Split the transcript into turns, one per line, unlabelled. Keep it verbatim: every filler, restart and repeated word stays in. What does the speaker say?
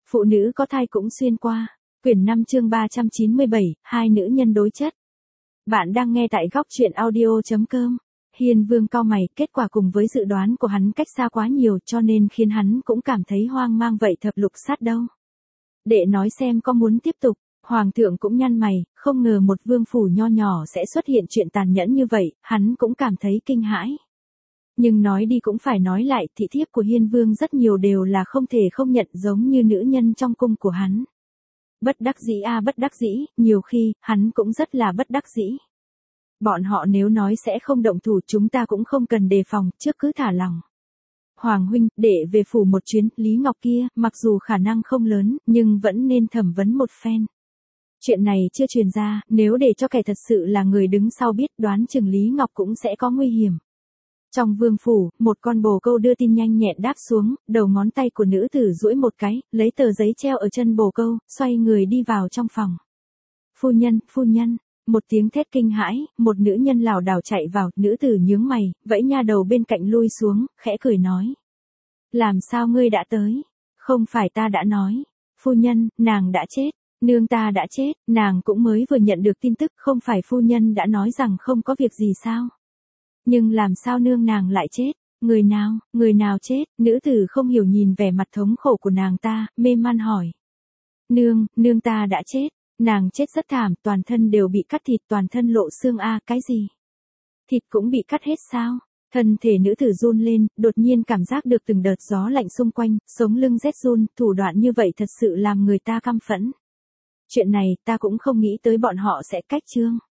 Phụ nữ có thai cũng xuyên qua. Quyển năm chương ba trăm chín mươi bảy, hai nữ nhân đối chất. Bạn đang nghe tại góc truyện audio chấm com. Hiên Vương cau mày, kết quả cùng với dự đoán của hắn cách xa quá nhiều cho nên khiến hắn cũng cảm thấy hoang mang. Vậy thập lục sát đâu? Đệ nói xem có muốn tiếp tục. Hoàng thượng cũng nhăn mày, không ngờ một vương phủ nho nhỏ sẽ xuất hiện chuyện tàn nhẫn như vậy, hắn cũng cảm thấy kinh hãi. Nhưng nói đi cũng phải nói lại, thị thiếp của Hiên Vương rất nhiều đều là không thể không nhận giống như nữ nhân trong cung của hắn. Bất đắc dĩ a à, bất đắc dĩ, nhiều khi, hắn cũng rất là bất đắc dĩ. Bọn họ nếu nói sẽ không động thủ chúng ta cũng không cần đề phòng, trước cứ thả lòng. Hoàng huynh, để về phủ một chuyến, Lý Ngọc kia, mặc dù khả năng không lớn, nhưng vẫn nên thẩm vấn một phen. Chuyện này chưa truyền ra, nếu để cho kẻ thật sự là người đứng sau biết đoán chừng Lý Ngọc cũng sẽ có nguy hiểm. Trong vương phủ, một con bồ câu đưa tin nhanh nhẹn đáp xuống, đầu ngón tay của nữ tử duỗi một cái, lấy tờ giấy treo ở chân bồ câu, xoay người đi vào trong phòng. Phu nhân, phu nhân, một tiếng thét kinh hãi, một nữ nhân lảo đảo chạy vào, nữ tử nhướng mày, vẫy nha đầu bên cạnh lui xuống, khẽ cười nói. Làm sao ngươi đã tới? Không phải ta đã nói. Phu nhân, nàng đã chết. Nương ta đã chết, nàng cũng mới vừa nhận được tin tức, không phải phu nhân đã nói rằng không có việc gì sao? Nhưng làm sao nương nàng lại chết? Người nào, người nào chết? Nữ tử không hiểu nhìn vẻ mặt thống khổ của nàng ta, mê man hỏi. Nương, nương ta đã chết. Nàng chết rất thảm, toàn thân đều bị cắt thịt, toàn thân lộ xương a à, cái gì? Thịt cũng bị cắt hết sao? Thân thể nữ tử run lên, đột nhiên cảm giác được từng đợt gió lạnh xung quanh, sống lưng rét run, thủ đoạn như vậy thật sự làm người ta căm phẫn. Chuyện này ta cũng không nghĩ tới bọn họ sẽ cách trương.